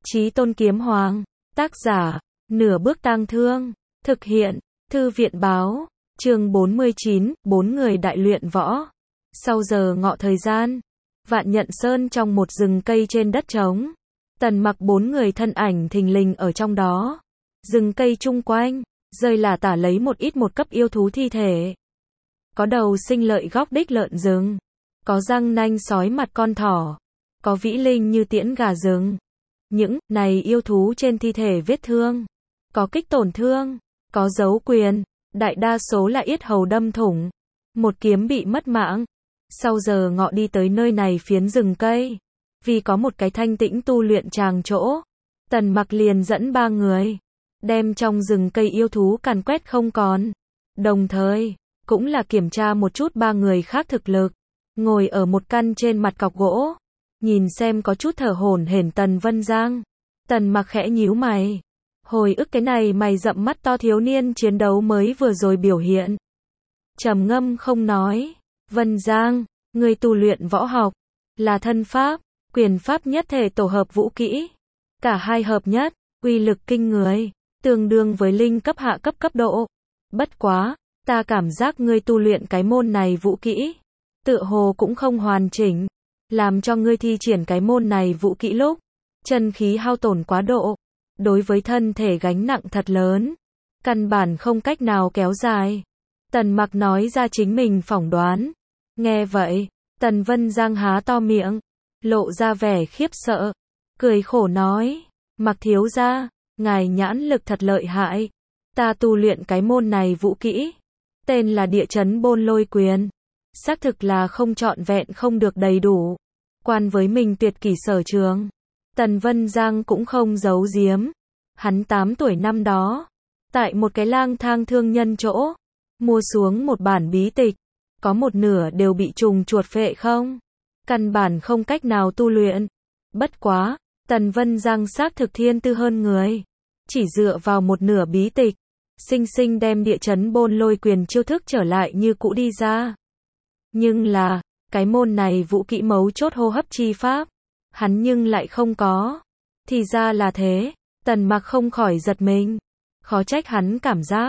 Chí Tôn Kiếm Hoàng. Tác giả, Nửa Bước Tang Thương. Thực hiện, Thư viện Báo. Chương 49, 4 người đại luyện võ. Sau giờ ngọ thời gian, Vạn Nhận Sơn trong một rừng cây trên đất trống. Tần Mặc 4 người thân ảnh thình lình ở trong đó. Rừng cây chung quanh, rơi là tả lấy một cấp yêu thú thi thể. Có đầu sinh lợi góc đích lợn rừng, có răng nanh sói mặt con thỏ, có vĩ linh như tiễn gà rừng. Những này yêu thú trên thi thể vết thương, có kích tổn thương, có dấu quyền, đại đa số là yết hầu đâm thủng, một kiếm bị mất mạng. Sau giờ ngọ đi tới nơi này phiến rừng cây, vì có một cái thanh tĩnh tu luyện tràng chỗ, Tần Mặc liền dẫn 3 người, đem trong rừng cây yêu thú càn quét không còn. Đồng thời, cũng là kiểm tra một chút 3 người khác thực lực. Ngồi ở một căn trên mặt cọc gỗ, nhìn xem có chút thở hổn hển Tần Vân Giang. Tần Mặc khẽ nhíu mày, hồi ức cái này mày rậm mắt to thiếu niên chiến đấu mới vừa rồi biểu hiện. Trầm ngâm không nói, Vân Giang, người tu luyện võ học, là thân pháp, quyền pháp nhất thể tổ hợp vũ kỹ. Cả hai hợp nhất, uy lực kinh người, tương đương với linh cấp hạ cấp độ. Bất quá, ta cảm giác ngươi tu luyện cái môn này vũ kỹ, tựa hồ cũng không hoàn chỉnh, làm cho ngươi thi triển cái môn này vũ kỹ lúc, chân khí hao tổn quá độ, đối với thân thể gánh nặng thật lớn, căn bản không cách nào kéo dài. Tần Mặc nói ra chính mình phỏng đoán. Nghe vậy, Tần Vân Giang há to miệng, lộ ra vẻ khiếp sợ, cười khổ nói, Mặc thiếu gia, ngài nhãn lực thật lợi hại. Ta tu luyện cái môn này vũ kỹ, tên là Địa Chấn Bôn Lôi Quyền, xác thực là không trọn vẹn, không được đầy đủ. Quan với mình tuyệt kỷ sở trường, Tần Vân Giang cũng không giấu giếm. Hắn 8 tuổi năm đó, tại một cái lang thang thương nhân chỗ, mua xuống một bản bí tịch, có một nửa đều bị trùng chuột phệ không, căn bản không cách nào tu luyện. Bất quá, Tần Vân Giang xác thực thiên tư hơn người, chỉ dựa vào một nửa bí tịch, sinh sinh đem Địa Chấn Bôn Lôi Quyền chiêu thức trở lại như cũ đi ra. Nhưng là, cái môn này vũ kỹ mấu chốt hô hấp chi pháp, hắn nhưng lại không có. Thì ra là thế, Tần Mặc không khỏi giật mình, khó trách hắn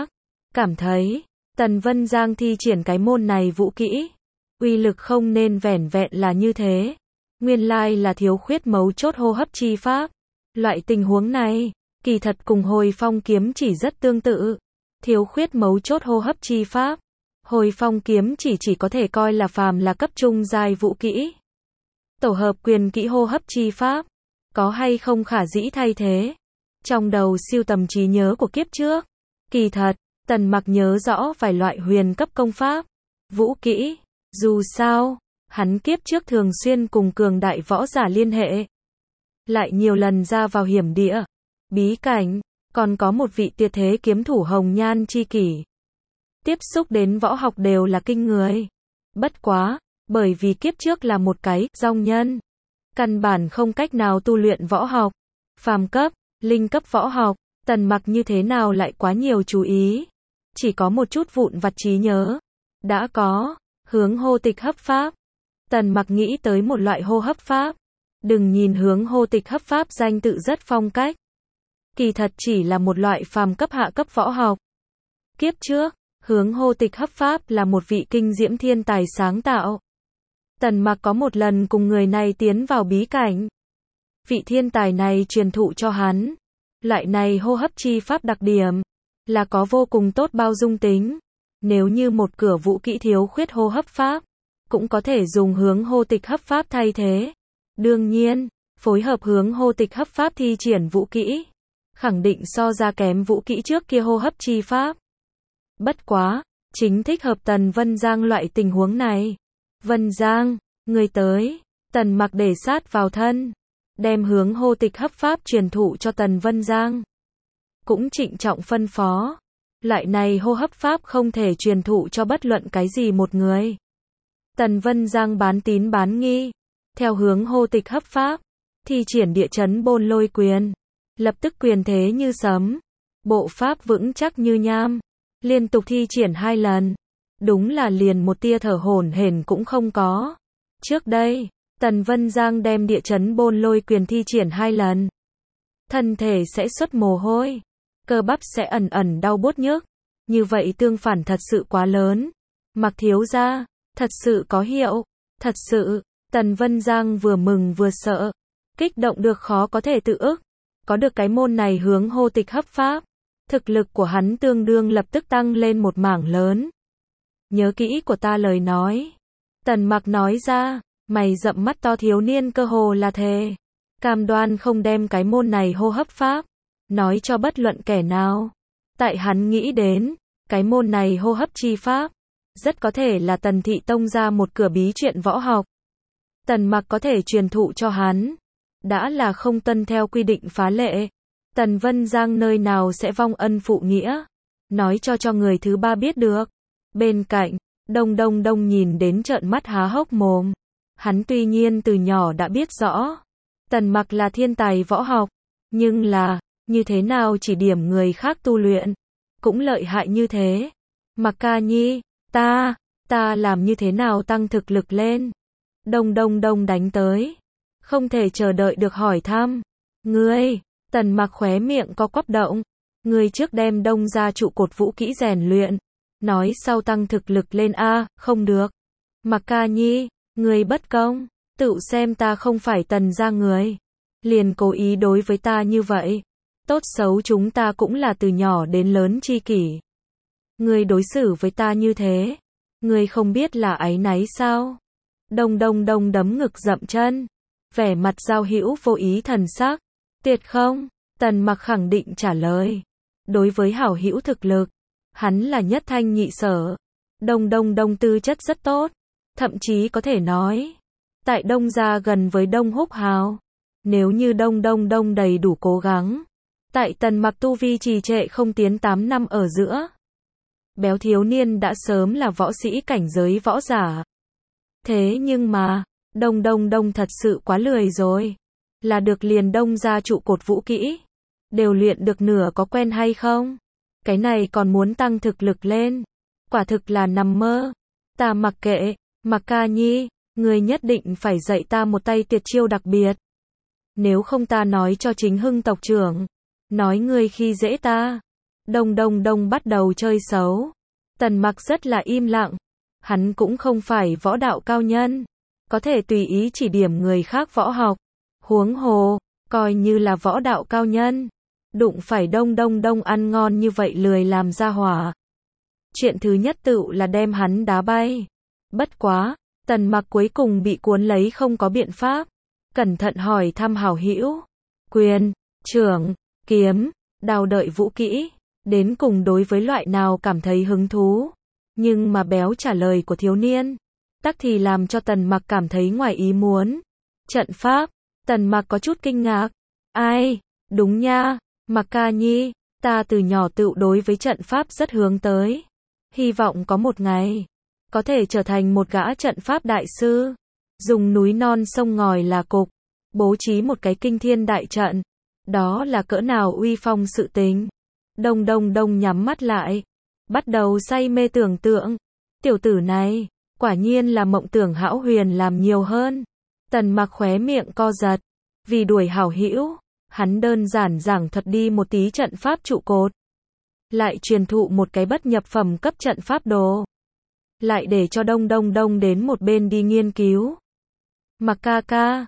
cảm thấy, Tần Vân Giang thi triển cái môn này vũ kỹ, uy lực không nên vẻn vẹn là như thế. Nguyên lai là thiếu khuyết mấu chốt hô hấp chi pháp. Loại tình huống này, kỳ thật cùng Hồi Phong kiếm chỉ rất tương tự. Thiếu khuyết mấu chốt hô hấp chi pháp. Hồi Phong kiếm chỉ có thể coi là phàm là cấp trung giai vũ kỹ. Tổ hợp quyền kỹ hô hấp chi pháp, có hay không khả dĩ thay thế. Trong đầu siêu tầm trí nhớ của kiếp trước, kỳ thật, Tần Mặc nhớ rõ vài loại huyền cấp công pháp, vũ kỹ. Dù sao, hắn kiếp trước thường xuyên cùng cường đại võ giả liên hệ, lại nhiều lần ra vào hiểm địa, bí cảnh, còn có một vị tuyệt thế kiếm thủ hồng nhan chi kỷ. Tiếp xúc đến võ học đều là kinh người. Bất quá, bởi vì kiếp trước là một cái dong nhân, căn bản không cách nào tu luyện võ học, phàm cấp, linh cấp võ học. Tần Mặc như thế nào lại quá nhiều chú ý, chỉ có một chút vụn vặt trí nhớ. Đã có hướng hô tịch hấp pháp. Tần Mặc nghĩ tới một loại hô hấp pháp. Đừng nhìn hướng hô tịch hấp pháp danh tự rất phong cách, kỳ thật chỉ là một loại phàm cấp hạ cấp võ học. Kiếp trước, hướng hô tịch hấp pháp là một vị kinh diễm thiên tài sáng tạo. Tần Mặc có một lần cùng người này tiến vào bí cảnh. Vị thiên tài này truyền thụ cho hắn. Loại này hô hấp chi pháp đặc điểm là có vô cùng tốt bao dung tính. Nếu như một cửa vũ kỹ thiếu khuyết hô hấp pháp, cũng có thể dùng hướng hô tịch hấp pháp thay thế. Đương nhiên, phối hợp hướng hô tịch hấp pháp thi triển vũ kỹ, khẳng định so ra kém vũ kỹ trước kia hô hấp chi pháp. Bất quá, chính thích hợp Tần Vân Giang loại tình huống này. Vân Giang, người tới. Tần Mặc để sát vào thân, đem hướng hô tịch hấp pháp truyền thụ cho Tần Vân Giang. Cũng trịnh trọng phân phó, loại này hô hấp pháp không thể truyền thụ cho bất luận cái gì một người. Tần Vân Giang bán tín bán nghi, theo hướng hô tịch hấp pháp, thi triển Địa Chấn Bôn Lôi Quyền, lập tức quyền thế như sấm, bộ pháp vững chắc như nham, liên tục thi triển 2 lần, đúng là liền một tia thở hổn hển cũng không có. Trước đây, Tần Vân Giang đem Địa Chấn Bôn Lôi Quyền thi triển 2 lần, thân thể sẽ xuất mồ hôi, cơ bắp sẽ ẩn ẩn đau buốt nhức. Như vậy tương phản thật sự quá lớn. Mặc thiếu gia, thật sự có hiệu, thật sự. Tần Vân Giang vừa mừng vừa sợ, kích động được khó có thể tự ức. Có được cái môn này hướng hô tịch hấp pháp, thực lực của hắn tương đương lập tức tăng lên một mảng lớn. Nhớ kỹ của ta lời nói. Tần Mặc nói ra, mày rậm mắt to thiếu niên cơ hồ là thề. Cam đoan không đem cái môn này hô hấp pháp, nói cho bất luận kẻ nào. Tại hắn nghĩ đến, cái môn này hô hấp chi pháp, rất có thể là Tần Thị Tông ra một cửa bí chuyện võ học. Tần Mặc có thể truyền thụ cho hắn, đã là không tuân theo quy định phá lệ. Tần Vân Giang nơi nào sẽ vong ân phụ nghĩa, nói cho người thứ ba biết được. Bên cạnh, Đông nhìn đến trợn mắt há hốc mồm. Hắn tuy nhiên từ nhỏ đã biết rõ, Tần Mặc là thiên tài võ học, nhưng là, như thế nào chỉ điểm người khác tu luyện, cũng lợi hại như thế. Mặc ca nhi, ta làm như thế nào tăng thực lực lên? Đông đánh tới, không thể chờ đợi được hỏi thăm. Ngươi, Tần Mặc khóe miệng có quắp động, ngươi trước đem Đông gia trụ cột vũ kỹ rèn luyện, nói sau tăng thực lực lên a, không được. Mặc ca nhi, ngươi bất công, tự xem ta không phải Tần gia người, liền cố ý đối với ta như vậy. Tốt xấu chúng ta cũng là từ nhỏ đến lớn tri kỷ. Ngươi đối xử với ta như thế, ngươi không biết là áy náy sao? Đông đấm ngực dậm chân, vẻ mặt giao hữu vô ý thần sắc. Tiệt không? Tần Mặc khẳng định trả lời. Đối với hảo hữu thực lực, hắn là nhất thanh nhị sở. Đông tư chất rất tốt, thậm chí có thể nói, tại Đông gia gần với Đông Húc Hào. Nếu như Đông đầy đủ cố gắng, tại Tần Mặc tu vi trì trệ không tiến 8 năm ở giữa, béo thiếu niên đã sớm là võ sĩ cảnh giới võ giả. Thế nhưng mà, Đông thật sự quá lười rồi. Là được liền Đông gia trụ cột vũ kỹ, đều luyện được nửa có quen hay không? Cái này còn muốn tăng thực lực lên, quả thực là nằm mơ. Ta mặc kệ, Mặc ca nhi, người nhất định phải dạy ta một tay tuyệt chiêu đặc biệt. Nếu không ta nói cho Chính Hưng tộc trưởng, nói ngươi khi dễ ta. Đông bắt đầu chơi xấu. Tần Mặc rất là im lặng. Hắn cũng không phải võ đạo cao nhân, có thể tùy ý chỉ điểm người khác võ học. Huống hồ, coi như là võ đạo cao nhân, đụng phải Đông ăn ngon như vậy lười làm ra hỏa. Chuyện thứ nhất tự là đem hắn đá bay. Bất quá, Tần Mặc cuối cùng bị cuốn lấy không có biện pháp. Cẩn thận hỏi thăm hảo hữu. Quyền, trưởng, kiếm, đao đợi vũ kỹ, đến cùng đối với loại nào cảm thấy hứng thú. Nhưng mà béo trả lời của thiếu niên, tắc thì làm cho Tần Mặc cảm thấy ngoài ý muốn. Trận pháp, Tần Mặc có chút kinh ngạc. Ai, đúng nha, Mặc ca nhi, ta từ nhỏ tự đối với trận pháp rất hướng tới. Hy vọng có một ngày, có thể trở thành một gã trận pháp đại sư. Dùng núi non sông ngòi là cục, bố trí một cái kinh thiên đại trận. Đó là cỡ nào uy phong sự tình. Đông nhắm mắt lại, bắt đầu say mê tưởng tượng. Tiểu tử này, quả nhiên là mộng tưởng hão huyền làm nhiều hơn. Tần Mặc khóe miệng co giật, vì đuổi hảo hữu, hắn đơn giản giảng thuật đi một tí trận pháp trụ cột, lại truyền thụ một cái bất nhập phẩm cấp trận pháp đồ, lại để cho Đông đến một bên đi nghiên cứu. Mặc ca ca,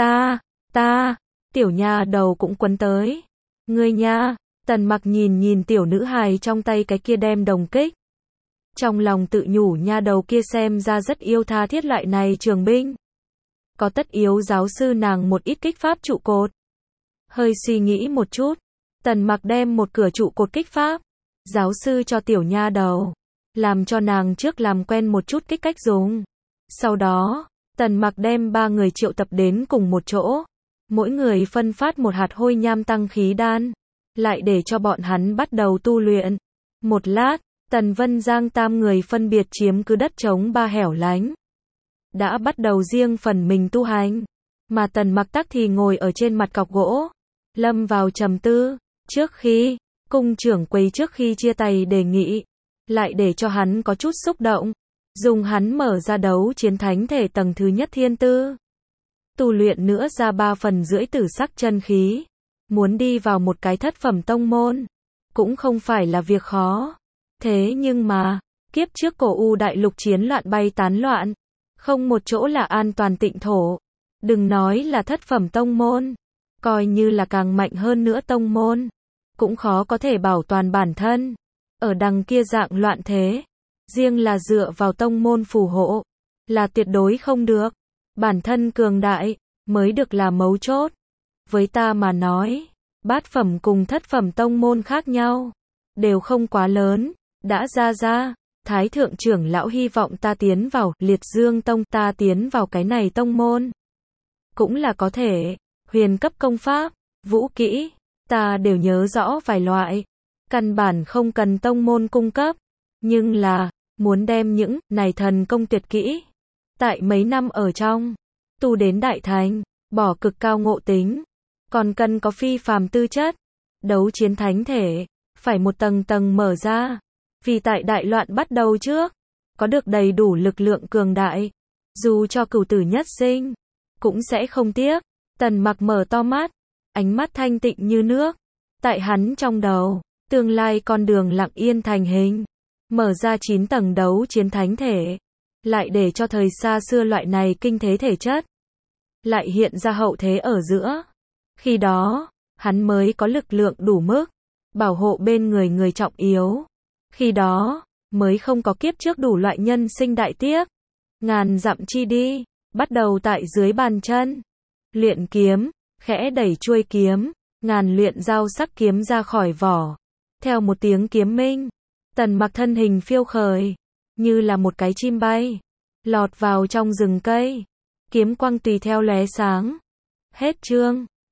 ta, tiểu nha đầu cũng quấn tới. Ngươi nha, Tần Mặc nhìn tiểu nữ hài trong tay cái kia đem đồng kích. Trong lòng tự nhủ nha đầu kia xem ra rất yêu tha thiết loại này trường binh. Có tất yếu giáo sư nàng một ít kích pháp trụ cột. Hơi suy nghĩ một chút, Tần Mặc đem một cửa trụ cột kích pháp, giáo sư cho tiểu nha đầu, làm cho nàng trước làm quen một chút kích cách dùng. Sau đó, Tần Mặc đem 3 người triệu tập đến cùng một chỗ, mỗi người phân phát một hạt hôi nham tăng khí đan, lại để cho bọn hắn bắt đầu tu luyện. Một lát, Tần Vân Giang tam người phân biệt chiếm cứ đất trống 3 hẻo lánh, đã bắt đầu riêng phần mình tu hành, mà Tần Mặc tắc thì ngồi ở trên mặt cọc gỗ, lâm vào trầm tư. Trước khi, cung trưởng quầy trước khi chia tay đề nghị, lại để cho hắn có chút xúc động, dùng hắn mở ra đấu chiến thánh thể tầng thứ nhất thiên tư, tu luyện nữa ra 3 phần rưỡi tử sắc chân khí. muốn đi vào một cái thất phẩm tông môn, cũng không phải là việc khó. Thế nhưng mà, kiếp trước cổ U đại lục chiến loạn bay tán loạn, không một chỗ là an toàn tịnh thổ. Đừng nói là thất phẩm tông môn, coi như là càng mạnh hơn nữa tông môn, cũng khó có thể bảo toàn bản thân. Ở đằng kia dạng loạn thế, riêng là dựa vào tông môn phù hộ, là tuyệt đối không được. Bản thân cường đại, mới được là mấu chốt. Với ta mà nói, bát phẩm cùng thất phẩm tông môn khác nhau, đều không quá lớn. Đã ra, Thái thượng trưởng lão hy vọng ta tiến vào Liệt Dương tông, ta tiến vào cái này tông môn. Cũng là có thể, huyền cấp công pháp, vũ kỹ, ta đều nhớ rõ vài loại. Căn bản không cần tông môn cung cấp, nhưng là, muốn đem những này thần công tuyệt kỹ, tại mấy năm ở trong, tu đến đại thành, bỏ cực cao ngộ tính, còn cần có phi phàm tư chất, đấu chiến thánh thể, phải một tầng tầng mở ra, vì tại đại loạn bắt đầu trước, có được đầy đủ lực lượng cường đại, dù cho cửu tử nhất sinh, cũng sẽ không tiếc. Tần Mặc mở to mắt, ánh mắt thanh tịnh như nước, tại hắn trong đầu, tương lai con đường lặng yên thành hình, mở ra 9 tầng đấu chiến thánh thể, lại để cho thời xa xưa loại này kinh thế thể chất, lại hiện ra hậu thế ở giữa. Khi đó, hắn mới có lực lượng đủ mức, bảo hộ bên người người trọng yếu. Khi đó, mới không có kiếp trước đủ loại nhân sinh đại tiếc. Ngàn dặm chi đi, bắt đầu tại dưới bàn chân. Luyện kiếm, khẽ đẩy chuôi kiếm, ngàn luyện dao sắc kiếm ra khỏi vỏ. Theo một tiếng kiếm minh, Tần Mặc thân hình phiêu khởi, như là một cái chim bay, lọt vào trong rừng cây. Kiếm quang tùy theo lóe sáng. Hết chương.